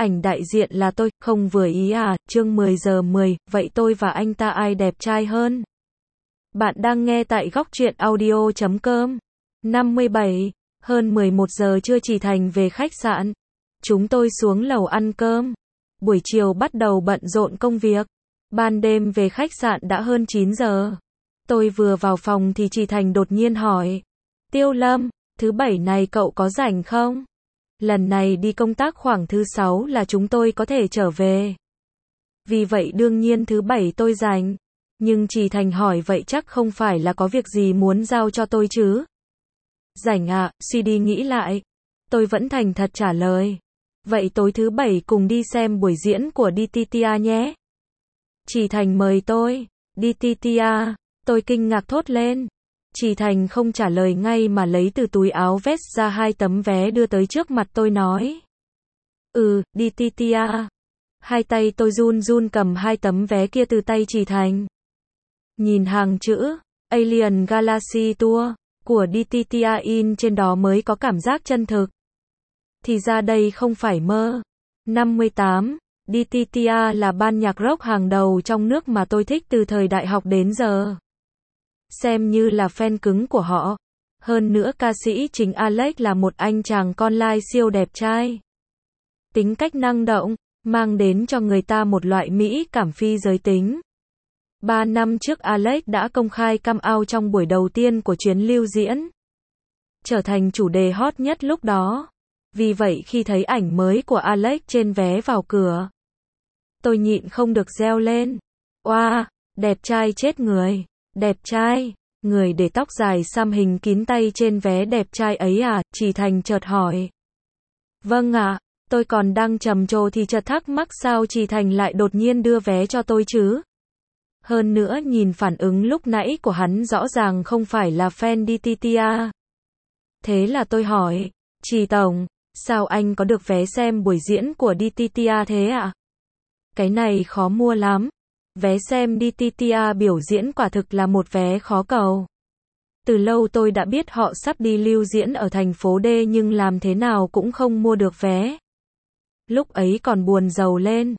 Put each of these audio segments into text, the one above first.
Ảnh đại diện là tôi, không vừa ý à, chương 10 giờ 10, vậy tôi và anh ta ai đẹp trai hơn? Bạn đang nghe tại góc truyện audio.com. 57, hơn 11 giờ trưa Trì Thành về khách sạn. Chúng tôi xuống lầu ăn cơm. Buổi chiều bắt đầu bận rộn công việc. Ban đêm về khách sạn đã hơn 9 giờ. Tôi vừa vào phòng thì Trì Thành đột nhiên hỏi. Tiêu Lâm, thứ bảy này cậu có rảnh không? Lần này đi công tác khoảng thứ 6 là chúng tôi có thể trở về. Vì vậy đương nhiên thứ bảy tôi rảnh. Nhưng Trì Thành hỏi vậy chắc không phải là có việc gì muốn giao cho tôi chứ? Rảnh à, suy đi nghĩ lại. Tôi vẫn thành thật trả lời. Vậy tối thứ bảy cùng đi xem buổi diễn của DTTA nhé. Trì Thành mời tôi. DTTA, tôi kinh ngạc thốt lên. Trì Thành không trả lời ngay mà lấy từ túi áo vest ra 2 tấm vé đưa tới trước mặt tôi nói. DTTA. Hai tay tôi run run cầm 2 tấm vé kia từ tay Trì Thành. Nhìn hàng chữ Alien Galaxy Tour của DTTA in trên đó mới có cảm giác chân thực. Thì ra đây không phải mơ. 58. DTTA là ban nhạc rock hàng đầu trong nước mà tôi thích từ thời đại học đến giờ. Xem như là fan cứng của họ. Hơn nữa ca sĩ chính Alex là một anh chàng con lai siêu đẹp trai. Tính cách năng động, mang đến cho người ta một loại mỹ cảm phi giới tính. 3 năm trước Alex đã công khai come out trong buổi đầu tiên của chuyến lưu diễn. Trở thành chủ đề hot nhất lúc đó. Vì vậy khi thấy ảnh mới của Alex trên vé vào cửa, tôi nhịn không được reo lên. Oa, đẹp trai chết người. Đẹp trai, người để tóc dài xăm hình kín tay trên vé đẹp trai ấy à, Trì Thành chợt hỏi. Vâng ạ, tôi còn đang trầm trồ thì chợt thắc mắc sao Trì Thành lại đột nhiên đưa vé cho tôi chứ. Hơn nữa nhìn phản ứng lúc nãy của hắn rõ ràng không phải là fan DTTA. Thế là tôi hỏi, Trì Tổng, sao anh có được vé xem buổi diễn của DTTA thế ạ? Cái này khó mua lắm. Vé xem DTTA biểu diễn quả thực là một vé khó cầu. Từ lâu tôi đã biết họ sắp đi lưu diễn ở thành phố D nhưng làm thế nào cũng không mua được vé. Lúc ấy còn buồn rầu lên.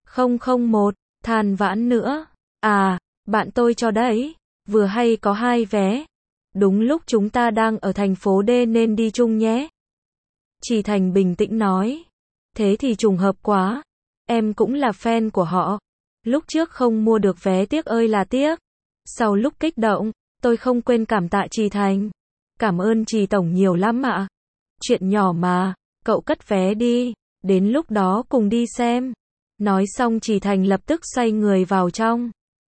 001, than vãn nữa. À, bạn tôi cho đấy. Vừa hay có 2 vé. Đúng lúc chúng ta đang ở thành phố D nên đi chung nhé. Trì Thành bình tĩnh nói. Thế thì trùng hợp quá. Em cũng là fan của họ. Lúc trước không mua được vé tiếc ơi là tiếc. Sau lúc kích động, tôi không quên cảm tạ Trì Thành. Cảm ơn Trì Tổng nhiều lắm ạ. Chuyện nhỏ mà, cậu cất vé đi, đến lúc đó cùng đi xem. Nói xong Trì Thành lập tức xoay người vào trong.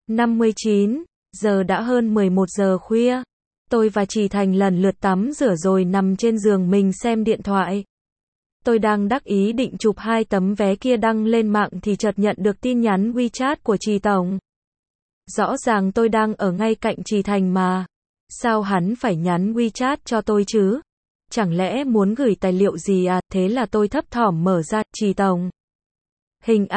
59, giờ đã hơn 11 giờ khuya. Tôi và Trì Thành lần lượt tắm rửa rồi nằm trên giường mình xem điện thoại. Tôi đang đắc ý định chụp 2 tấm vé kia đăng lên mạng thì chợt nhận được tin nhắn WeChat của Trì Tổng. Rõ ràng tôi đang ở ngay cạnh Trì Thành mà. Sao hắn phải nhắn WeChat cho tôi chứ? Chẳng lẽ muốn gửi tài liệu gì à? Thế là tôi thấp thỏm mở ra, Trì Tổng. Hình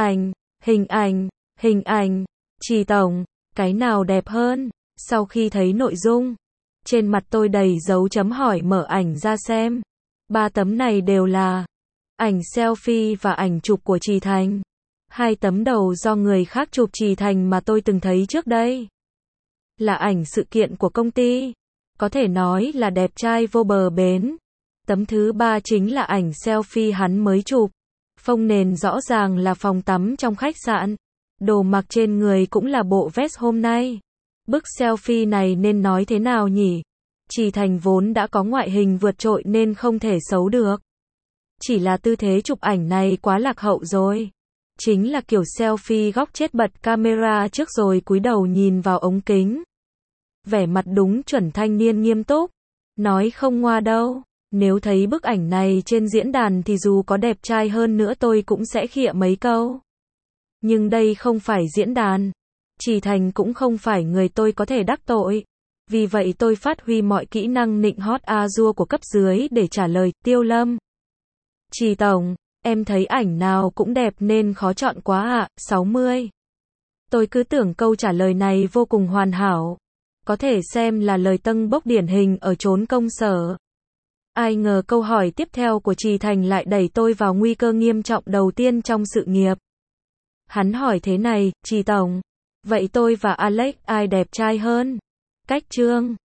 ảnh. Trì Tổng, cái nào đẹp hơn? Sau khi thấy nội dung, trên mặt tôi đầy dấu chấm hỏi mở ảnh ra xem. 3 tấm này đều là ảnh selfie và ảnh chụp của Trì Thành. 2 tấm đầu do người khác chụp Trì Thành mà tôi từng thấy trước đây. Là ảnh sự kiện của công ty. Có thể nói là đẹp trai vô bờ bến. Tấm thứ 3 chính là ảnh selfie hắn mới chụp. Phông nền rõ ràng là phòng tắm trong khách sạn. Đồ mặc trên người cũng là bộ vest hôm nay. Bức selfie này nên nói thế nào nhỉ? Trì Thành vốn đã có ngoại hình vượt trội nên không thể xấu được. Chỉ là tư thế chụp ảnh này quá lạc hậu rồi. Chính là kiểu selfie góc chết bật camera trước rồi cúi đầu nhìn vào ống kính. Vẻ mặt đúng chuẩn thanh niên nghiêm túc. Nói không ngoa đâu. Nếu thấy bức ảnh này trên diễn đàn thì dù có đẹp trai hơn nữa tôi cũng sẽ khịa mấy câu. Nhưng đây không phải diễn đàn. Trì Thành cũng không phải người tôi có thể đắc tội. Vì vậy tôi phát huy mọi kỹ năng nịnh hót a-dua của cấp dưới để trả lời, Tiêu Lâm. Trì Tổng, em thấy ảnh nào cũng đẹp nên khó chọn quá ạ, 60. Tôi cứ tưởng câu trả lời này vô cùng hoàn hảo. Có thể xem là lời tâng bốc điển hình ở chốn công sở. Ai ngờ câu hỏi tiếp theo của Trì Thành lại đẩy tôi vào nguy cơ nghiêm trọng đầu tiên trong sự nghiệp. Hắn hỏi thế này, Trì Tổng, vậy tôi và Alex ai đẹp trai hơn? Cách Trương